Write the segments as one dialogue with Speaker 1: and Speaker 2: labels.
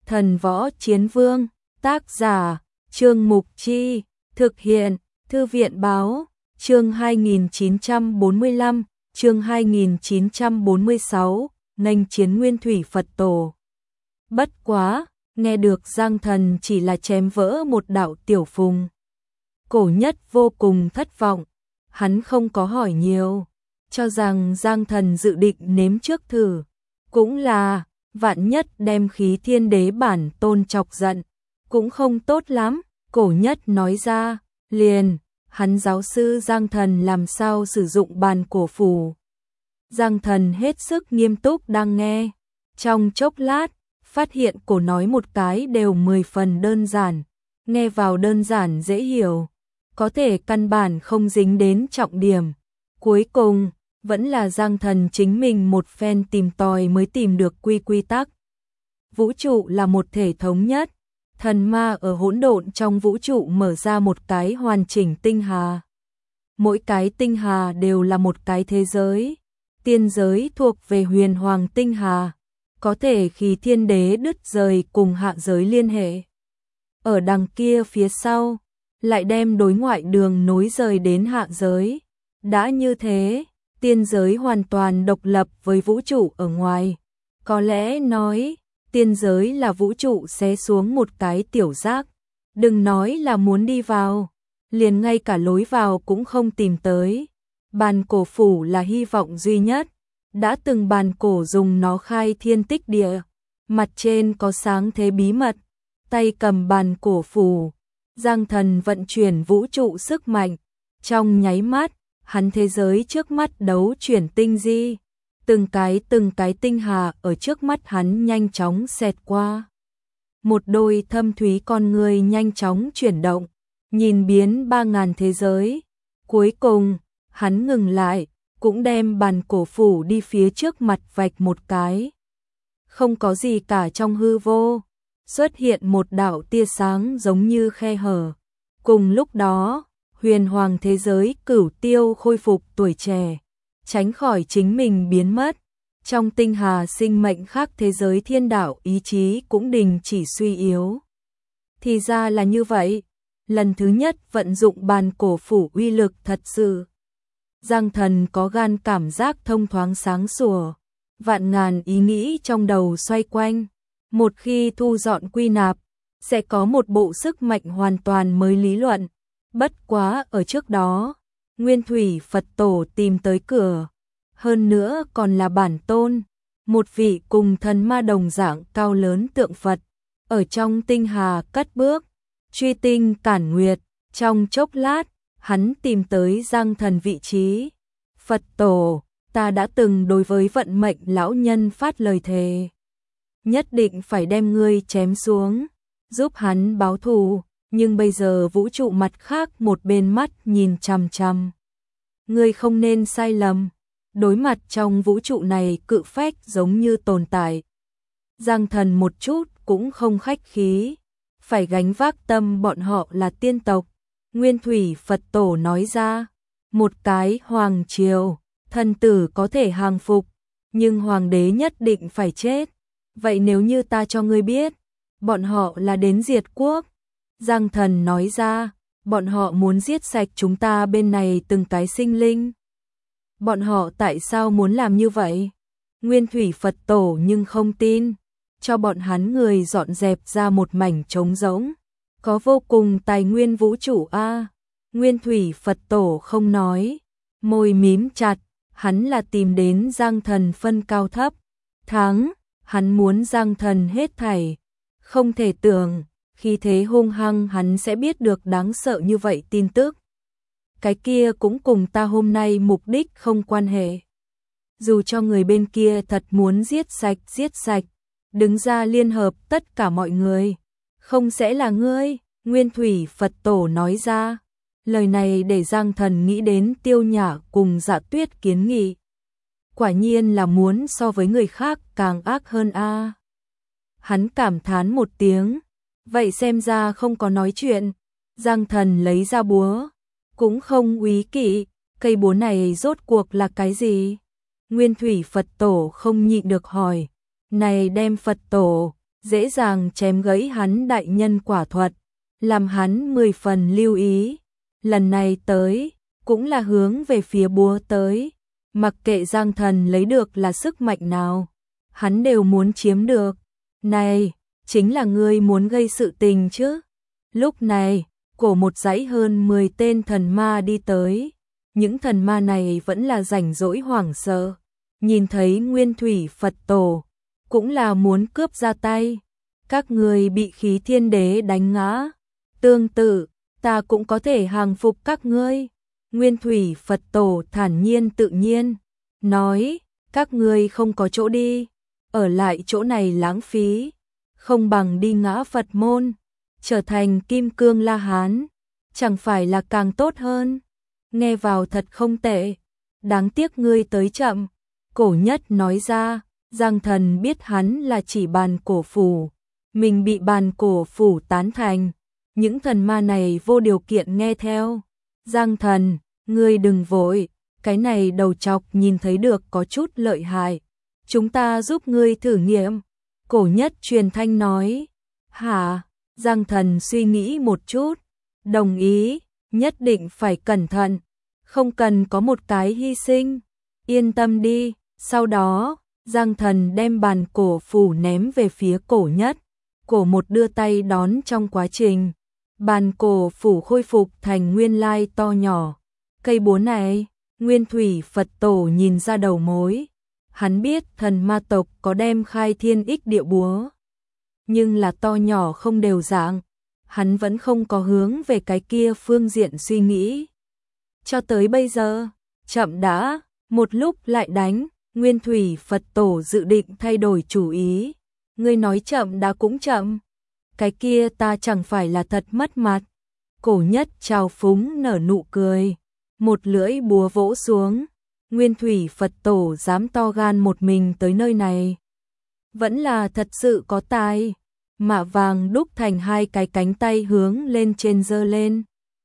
Speaker 1: Thần Võ Chiến Vương, tác giả, Trương Mục Chi, thực hiện, Thư viện Báo, chương 2945, chương 2946, nghênh chiến Nguyên Thủy Phật Tổ. Bất quá, nghe được Giang Thần chỉ là chém vỡ một đạo tiểu phùng. Cổ Nhất vô cùng thất vọng, hắn không có hỏi nhiều, cho rằng Giang Thần dự định nếm trước thử, cũng là vạn nhất đem Khí Thiên Đế bản tôn chọc giận, cũng không tốt lắm. Cổ Nhất nói ra, liền, hắn giáo sư Giang Thần làm sao sử dụng bàn cổ phù. Giang Thần hết sức nghiêm túc đang nghe, trong chốc lát, phát hiện cổ nói một cái đều 10 phần đơn giản, nghe vào đơn giản dễ hiểu, có thể căn bản không dính đến trọng điểm. Cuối cùng, vẫn là Giang Thần chính mình một phen tìm tòi mới tìm được quy tắc. Vũ trụ là một thể thống nhất, thần ma ở hỗn độn trong vũ trụ mở ra một cái hoàn chỉnh tinh hà. Mỗi cái tinh hà đều là một cái thế giới, tiên giới thuộc về huyền hoàng tinh hà, có thể Khí Thiên Đế đứt rời cùng hạ giới liên hệ. Ở đằng kia phía sau, lại đem đối ngoại đường nối rời đến hạ giới. Đã như thế, tiên giới hoàn toàn độc lập với vũ trụ ở ngoài. Có lẽ nói, tiên giới là vũ trụ xé xuống một cái tiểu giác. Đừng nói là muốn đi vào, liền ngay cả lối vào cũng không tìm tới. Bàn cổ phủ là hy vọng duy nhất. Đã từng bàn cổ dùng nó khai thiên tích địa, mặt trên có sáng thế bí mật, tay cầm bàn cổ phù, Giang Thần vận chuyển vũ trụ sức mạnh, trong nháy mắt, hắn thế giới trước mắt đấu chuyển tinh di, từng cái tinh hà ở trước mắt hắn nhanh chóng xẹt qua. Một đôi thâm thúy con người nhanh chóng chuyển động, nhìn biến 3000 thế giới, cuối cùng, hắn ngừng lại. Cũng đem bàn cổ phủ đi phía trước mặt vạch một cái. Không có gì cả, trong hư vô, xuất hiện một đạo tia sáng giống như khe hở. Cùng lúc đó, huyền hoàng thế giới Cửu Tiêu khôi phục tuổi trẻ, tránh khỏi chính mình biến mất. Trong tinh hà sinh mệnh khác thế giới thiên đạo ý chí cũng đình chỉ suy yếu. Thì ra là như vậy, lần thứ nhất vận dụng bàn cổ phủ uy lực thật sự. Giang Thần có gan cảm giác thông thoáng sáng sủa, vạn ngàn ý nghĩ trong đầu xoay quanh. Một khi thu dọn quy nạp, sẽ có một bộ sức mạnh hoàn toàn mới lý luận. Bất quá ở trước đó, Nguyên Thủy Phật Tổ tìm tới cửa. Hơn nữa còn là bản tôn, một vị cùng thần ma đồng dạng cao lớn tượng Phật. Ở trong tinh hà cất bước, truy tinh cản nguyệt, trong chốc lát. Hắn tìm tới Giang Thần vị trí. Phật Tổ, ta đã từng đối với vận mệnh lão nhân phát lời thề. Nhất định phải đem ngươi chém xuống, giúp hắn báo thù, nhưng bây giờ vũ trụ mặt khác một bên mắt nhìn chằm chằm. Ngươi không nên sai lầm, đối mặt trong vũ trụ này cự phách giống như tồn tại. Giang Thần một chút cũng không khách khí, phải gánh vác tâm bọn họ là tiên tộc. Nguyên Thủy Phật Tổ nói ra, một cái hoàng triều, thần tử có thể hàng phục, nhưng hoàng đế nhất định phải chết. Vậy nếu như ta cho ngươi biết, bọn họ là đến diệt quốc. Giang Thần nói ra, bọn họ muốn giết sạch chúng ta bên này từng cái sinh linh. Bọn họ tại sao muốn làm như vậy? Nguyên Thủy Phật Tổ nhưng không tin, cho bọn hắn người dọn dẹp ra một mảnh trống rỗng. Có vô cùng tài nguyên vũ trụ a. Nguyên Thủy Phật Tổ không nói, môi mím chặt, hắn là tìm đến Giang Thần phân cao thấp. Thắng, hắn muốn Giang Thần hết thảy. Không thể tưởng, khi thế hung hăng hắn sẽ biết được đáng sợ như vậy tin tức. Cái kia cũng cùng ta hôm nay mục đích không quan hệ. Dù cho người bên kia thật muốn giết sạch, đứng ra liên hợp tất cả mọi người. Không sẽ là ngươi, Nguyên Thủy Phật Tổ nói ra. Lời này để Giang Thần nghĩ đến Tiêu Nhã cùng Dạ Tuyết kiến nghị. Quả nhiên là muốn so với người khác càng ác hơn a. Hắn cảm thán một tiếng, vậy xem ra không có nói chuyện. Giang Thần lấy ra búa, cũng không úy kỵ, cây búa này rốt cuộc là cái gì? Nguyên Thủy Phật Tổ không nhịn được hỏi, này đem Phật Tổ, dễ dàng chém gãy hắn đại nhân quả thuật, làm hắn 10 phần lưu ý. Lần này tới, cũng là hướng về phía búa tới, mặc kệ Giang Thần lấy được là sức mạnh nào, hắn đều muốn chiếm được. Này, chính là ngươi muốn gây sự tình chứ? Lúc này, cổ một dãy hơn 10 tên thần ma đi tới, những thần ma này vẫn là rảnh rỗi hoảng sợ, nhìn thấy Nguyên Thủy Phật Tổ, cũng là muốn cướp ra tay. Các người bị khí thiên đế đánh ngã, tương tự, ta cũng có thể hàng phục các ngươi. Nguyên Thủy Phật Tổ thản nhiên tự nhiên, nói, các ngươi không có chỗ đi, ở lại chỗ này lãng phí, không bằng đi ngã Phật môn, trở thành Kim Cương La Hán, chẳng phải là càng tốt hơn. Nghe vào thật không tệ, đáng tiếc ngươi tới chậm. Cổ Nhất nói ra, Giang Thần biết hắn là chỉ Bàn Cổ Phủ, mình bị Bàn Cổ Phủ tán thành, những thần ma này vô điều kiện nghe theo. Giang Thần, ngươi đừng vội, cái này đầu chọc nhìn thấy được có chút lợi hại, chúng ta giúp ngươi thử nghiệm. Cổ Nhất truyền thanh nói, hả? Giang Thần suy nghĩ một chút, đồng ý, nhất định phải cẩn thận, không cần có một cái hy sinh, yên tâm đi. Sau đó, Giang Thần đem Bàn Cổ Phủ ném về phía Cổ Nhất, Cổ một đưa tay đón trong quá trình. Bàn Cổ Phủ khôi phục thành nguyên lai to nhỏ. Cây búa này, Nguyên Thủy Phật Tổ nhìn ra đầu mối. Hắn biết thần ma tộc có đem khai thiên ích địa búa, nhưng là to nhỏ không đều dạng. Hắn vẫn không có hướng về cái kia phương diện suy nghĩ. Cho tới bây giờ, chậm đã, một lúc lại đánh. Nguyên Thủy Phật Tổ dự định thay đổi chủ ý. Ngươi nói chậm đã cũng chậm, cái kia ta chẳng phải là thật mất mặt. Cổ Nhất trào phúng nở nụ cười, một lưỡi búa vỗ xuống. Nguyên Thủy Phật Tổ dám to gan một mình tới nơi này, vẫn là thật sự có tài. Mạ vàng đúc thành hai cái cánh tay hướng lên trên giơ lên,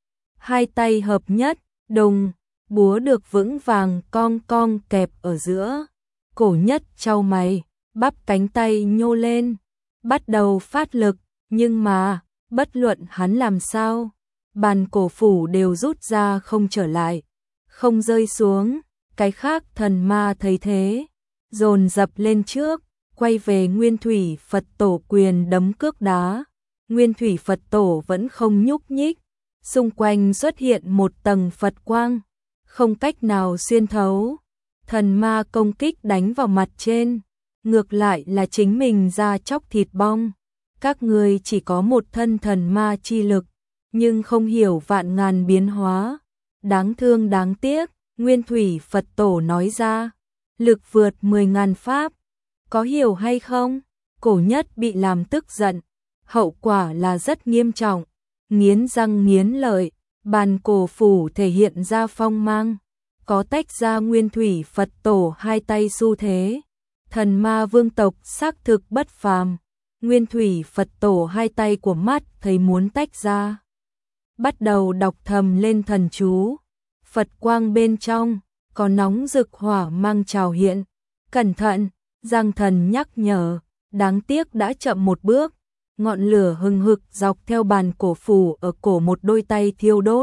Speaker 1: hai tay hợp nhất, đùng, búa được vững vàng cong cong kẹp ở giữa. Cổ Nhất chau mày, bắp cánh tay nhô lên, bắt đầu phát lực, nhưng mà, bất luận hắn làm sao, Bàn Cổ Phủ đều rút ra không trở lại, không rơi xuống. Cái khác thần ma thấy thế, dồn dập lên trước, quay về Nguyên Thủy Phật Tổ quyền đấm cước đá. Nguyên Thủy Phật Tổ vẫn không nhúc nhích, xung quanh xuất hiện một tầng Phật quang, không cách nào xuyên thấu. Thần ma công kích đánh vào mặt trên, ngược lại là chính mình ra chóc thịt bong. Các ngươi chỉ có một thân thần ma chi lực, nhưng không hiểu vạn ngàn biến hóa. Đáng thương đáng tiếc, Nguyên Thủy Phật Tổ nói ra, lực vượt 10.000 pháp, có hiểu hay không? Cổ Nhất bị làm tức giận, hậu quả là rất nghiêm trọng, nghiến răng nghiến lợi. Bàn Cổ Phủ thể hiện ra phong mang, có tách ra Nguyên Thủy Phật Tổ hai tay xu thế. Thần ma vương tộc xác thực bất phàm, Nguyên Thủy Phật Tổ hai tay của mắt thấy muốn tách ra, bắt đầu đọc thầm lên thần chú. Phật quang bên trong có nóng rực hỏa mang trào hiện. Cẩn thận, Giang Thần nhắc nhở, đáng tiếc đã chậm một bước. Ngọn lửa hừng hực dọc theo Bàn Cổ Phủ ở cổ một đôi tay thiêu đốt.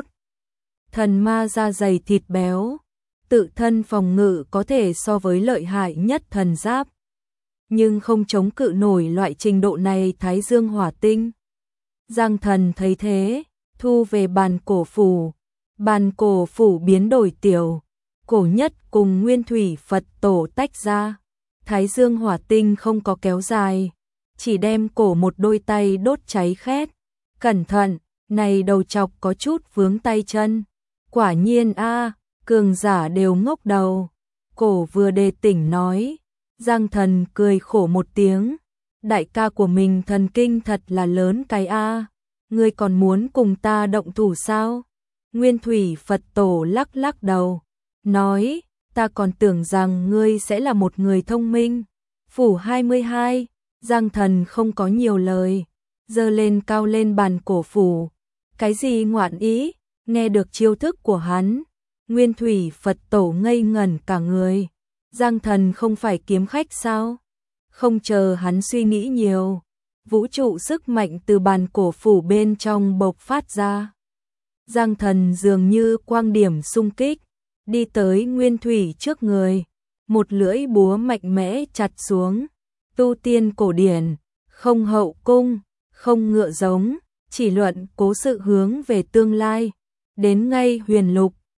Speaker 1: Thần ma da dày thịt béo, tự thân phòng ngự có thể so với lợi hại nhất thần giáp, nhưng không chống cự nổi loại trình độ này Thái Dương hỏa tinh. Giang Thần thấy thế, thu về Bàn Cổ Phủ. Bàn Cổ Phủ biến đổi tiểu, Cổ Nhất cùng Nguyên Thủy Phật Tổ tách ra. Thái Dương hỏa tinh không có kéo dài, chỉ đem cổ một đôi tay đốt cháy khét. Cẩn thận, này đầu chọc có chút vướng tay chân. Quả nhiên a, cường giả đều ngốc đầu. Cổ vừa đề tỉnh nói. Giang Thần cười khổ một tiếng, đại ca của mình thần kinh thật là lớn cái a. Ngươi còn muốn cùng ta động thủ sao? Nguyên Thủy Phật Tổ lắc lắc đầu, nói, ta còn tưởng rằng ngươi sẽ là một người thông minh. Phủ 22, Giang Thần không có nhiều lời, giơ lên cao lên Bàn Cổ Phủ. Cái gì ngoạn ý? Nghe được chiêu thức của hắn, Nguyên Thủy Phật Tổ ngây ngẩn cả người. Giang Thần không phải kiếm khách sao? Không chờ hắn suy nghĩ nhiều, vũ trụ sức mạnh từ bàn cổ phủ bên trong bộc phát ra. Giang Thần dường như quang điểm xung kích, đi tới Nguyên Thủy trước người, một lưỡi búa mạnh mẽ chặt xuống. Tu tiên cổ điển, không hậu cung, không ngựa giống, chỉ luận cố sự hướng về tương lai. Đến ngay huyền lục,